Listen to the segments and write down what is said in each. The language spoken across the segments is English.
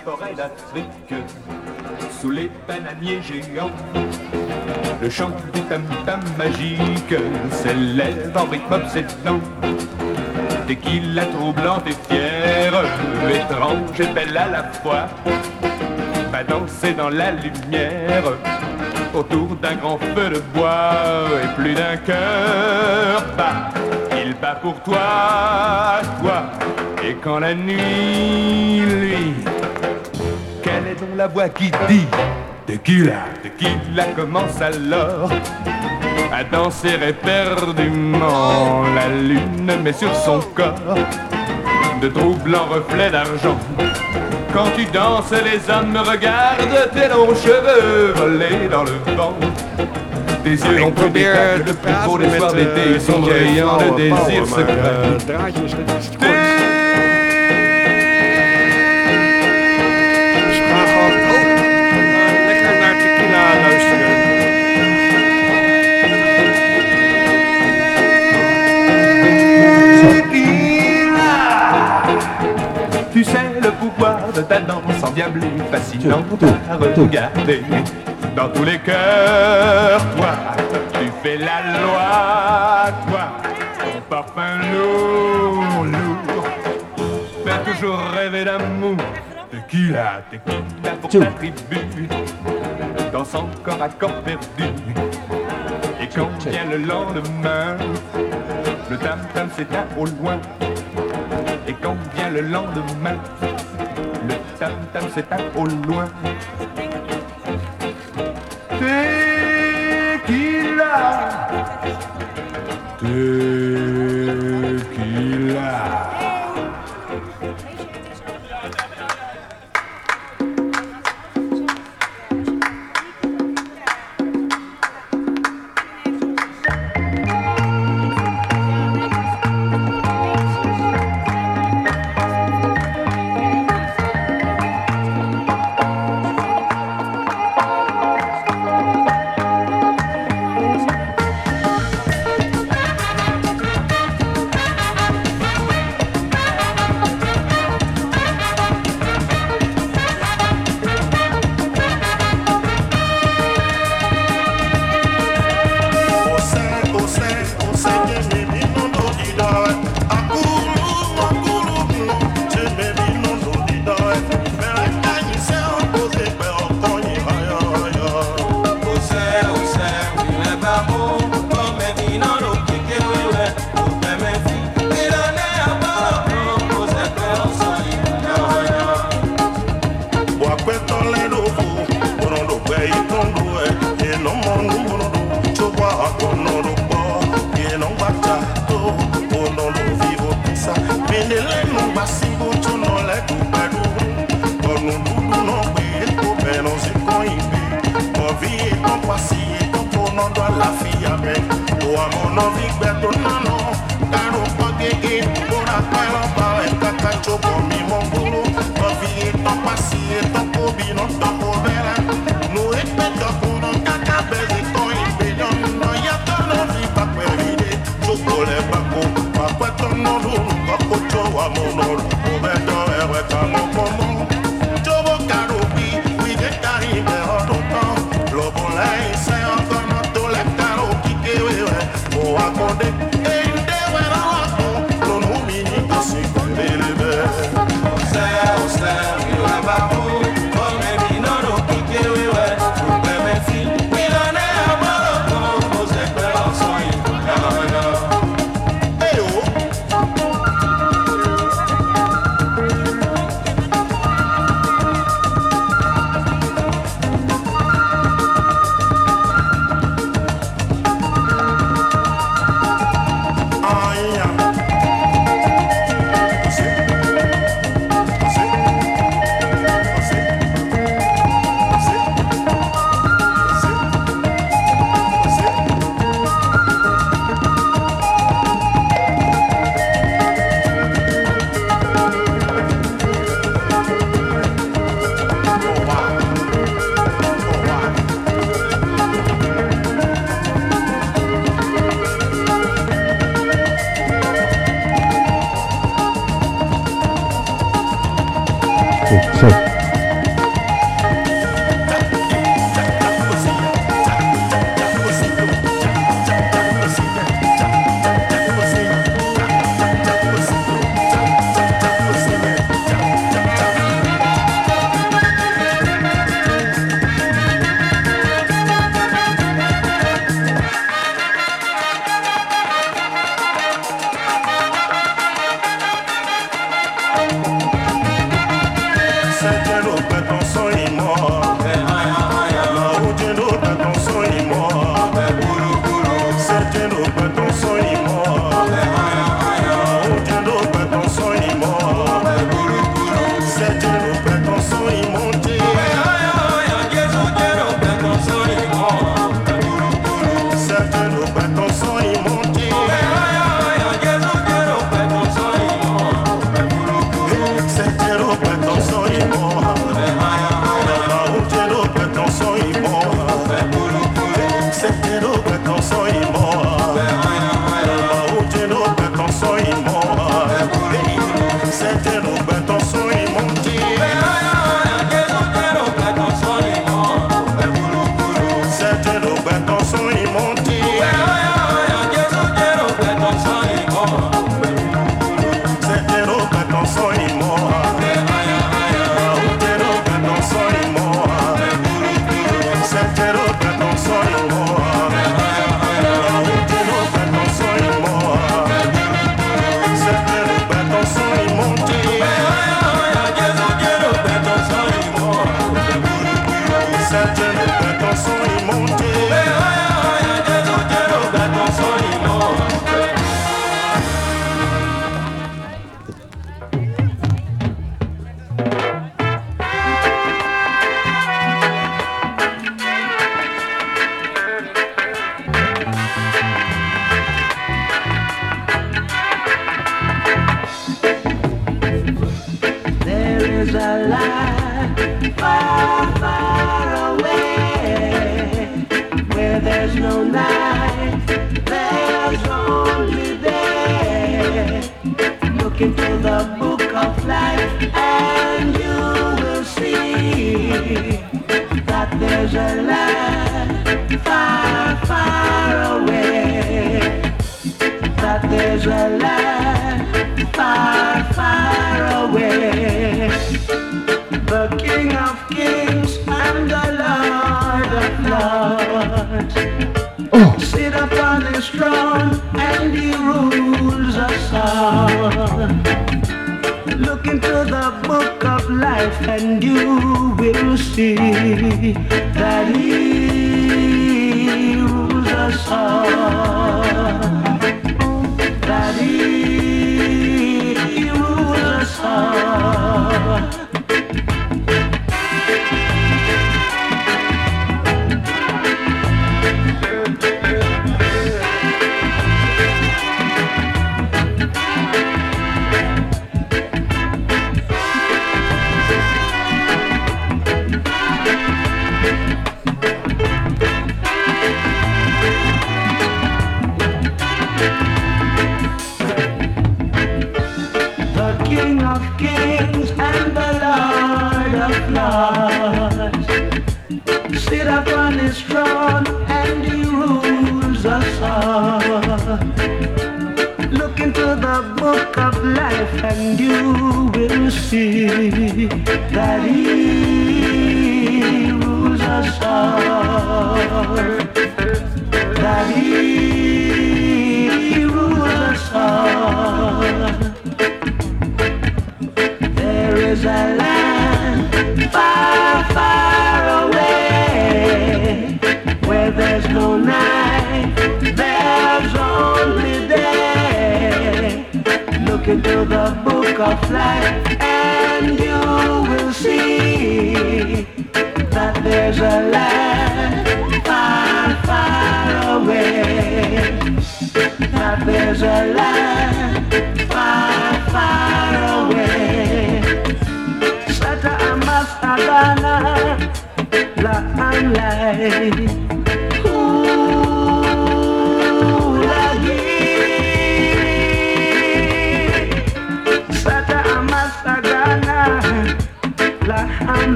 forêts d'Afrique, sous les bananiers géants, le chant du tam-tam magique s'élève en rythme obsédant. Dès qu'il la troublante et fière, étrange et belle à la fois, va danser dans la lumière autour d'un grand feu de bois. Et plus d'un cœur bat, il bat pour toi, toi. Et quand la nuit, lui, quelle est donc la voix qui dit Tequila commence alors à danser éperdument. La lune met sur son corps de troublants reflets d'argent. Quand tu danses, les hommes regardent tes longs cheveux voler dans le vent. Tes yeux ont plus d'éclat que le plus beau des soirs d'été, ils sont brillants de désir secret. Tu sais le pouvoir de ta danse endiablée, fascinant à regarder. Dans tous les cœurs, toi, tu fais la loi, toi. Ton parfum lourd, lourd, fait toujours rêver d'amour. Tequila pour ta tribu, danse encore à corps perdu. Et quand vient le lendemain, le tam-tam s'éteint au loin. Et quand vient le lendemain, le tam-tam s'éteint au loin. Tequila, tequila.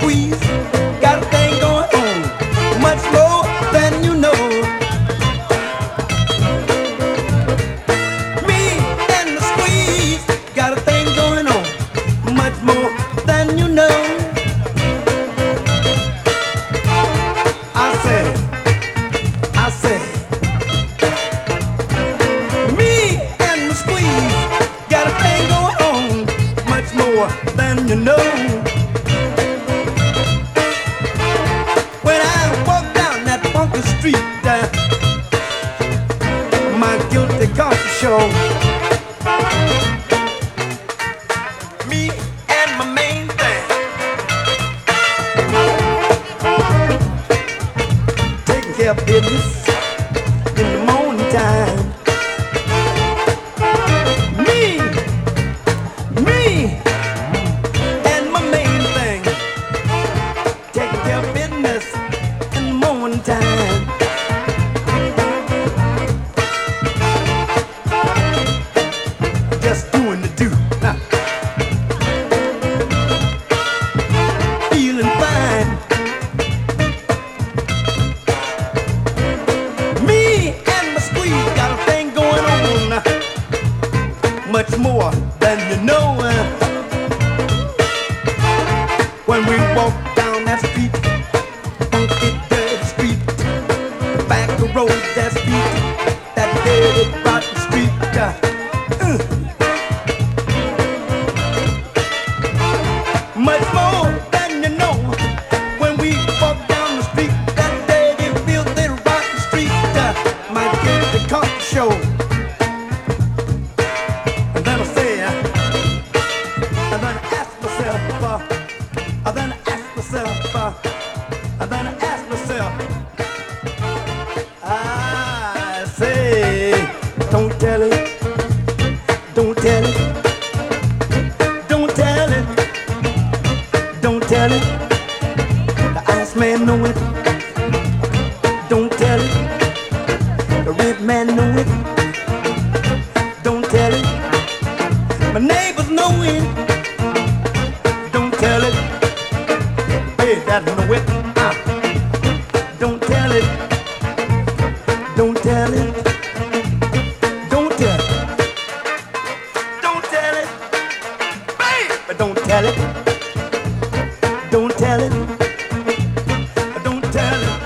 squeeze got a thing going on, much more than you know. Me and the squeeze got a thing going on, much more than you know. I said, me and the squeeze got a thing going on, much more than you know. When I walk down that funky street, my guilty conscience show. Me and my main thing, taking care of business in the morning time. Me and my main thing, taking care of business in the morning time. Just doing the do, feeling fine. Me and my squeeze got a thing going on, much more than you know. When we walk down that street, funky dirty street, the back road that street, that dirty rotten street. Much more than you know. When we walk down the street, that dirty, filthy, rotten street, my guilty conscience show. And then I say, and then I ask myself, and then I ask myself, and then I ask myself, I say, don't tell it, don't tell it, don't tell it, don't tell it. The ice man know it, don't tell it. The red man know it, don't tell it. My neighbors know it, don't tell it. Hey, that know it, don't tell it, don't tell it, don't tell it, don't tell it, baby, don't tell it, don't tell it, don't tell it.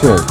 Cheers.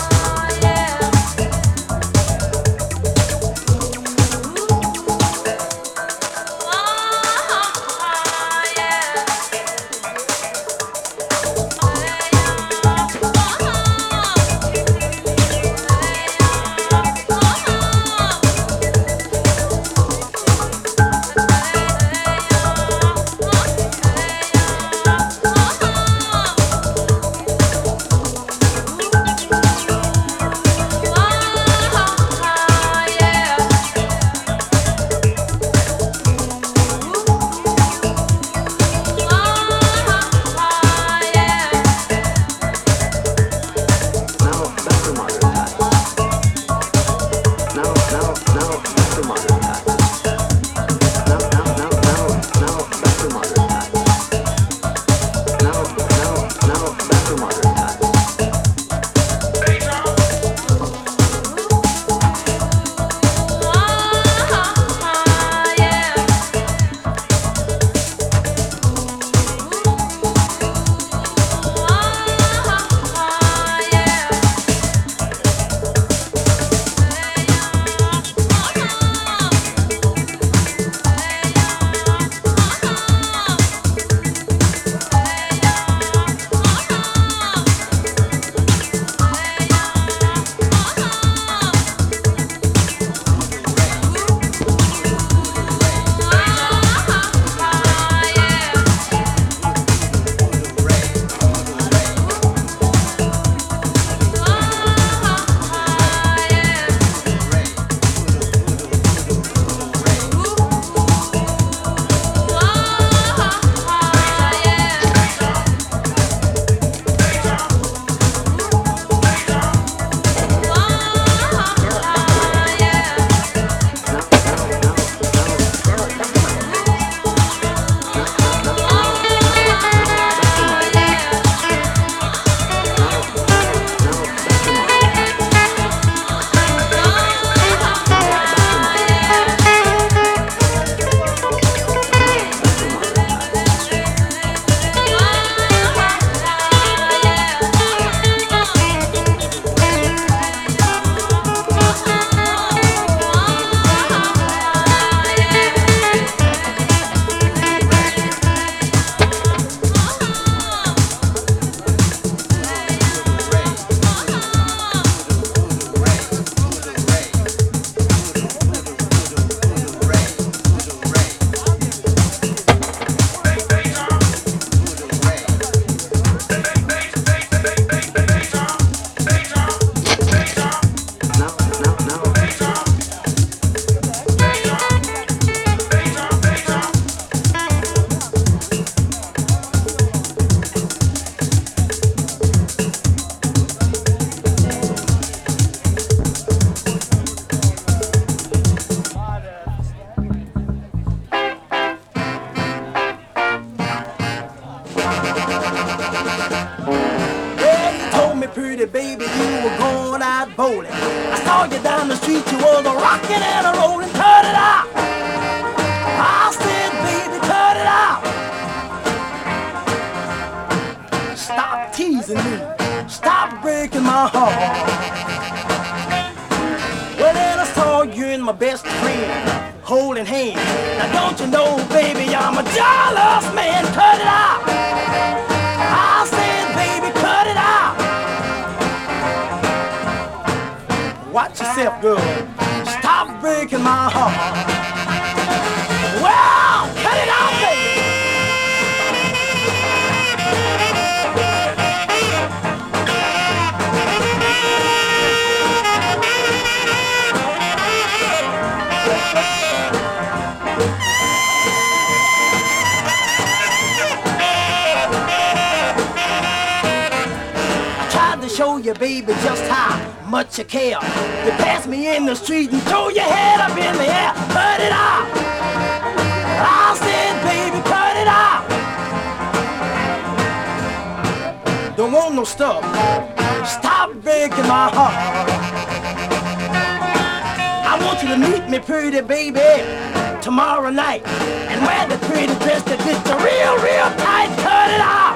pretty baby, you were going out bowling. I saw you down the street, you was a rocking and a rolling. Cut it out! I said, baby, cut it out! Stop teasing me. Stop breaking my heart. Well, then I saw you and my best friend holding hands. Now don't you know, baby, I'm a jealous man. Cut it out! I said, baby, cut it out! Watch yourself, girl. Stop breaking my heart. Well, cut it out, baby! Show you, baby, just how much you care. You passed me in the street and throw your head up in the air. Cut it out! I said, baby, cut it out! Don't want no stuff. Stop breaking my heart. I want you to meet me, pretty baby, tomorrow night, and wear the pretty dress that fits you real, real tight. Cut it out!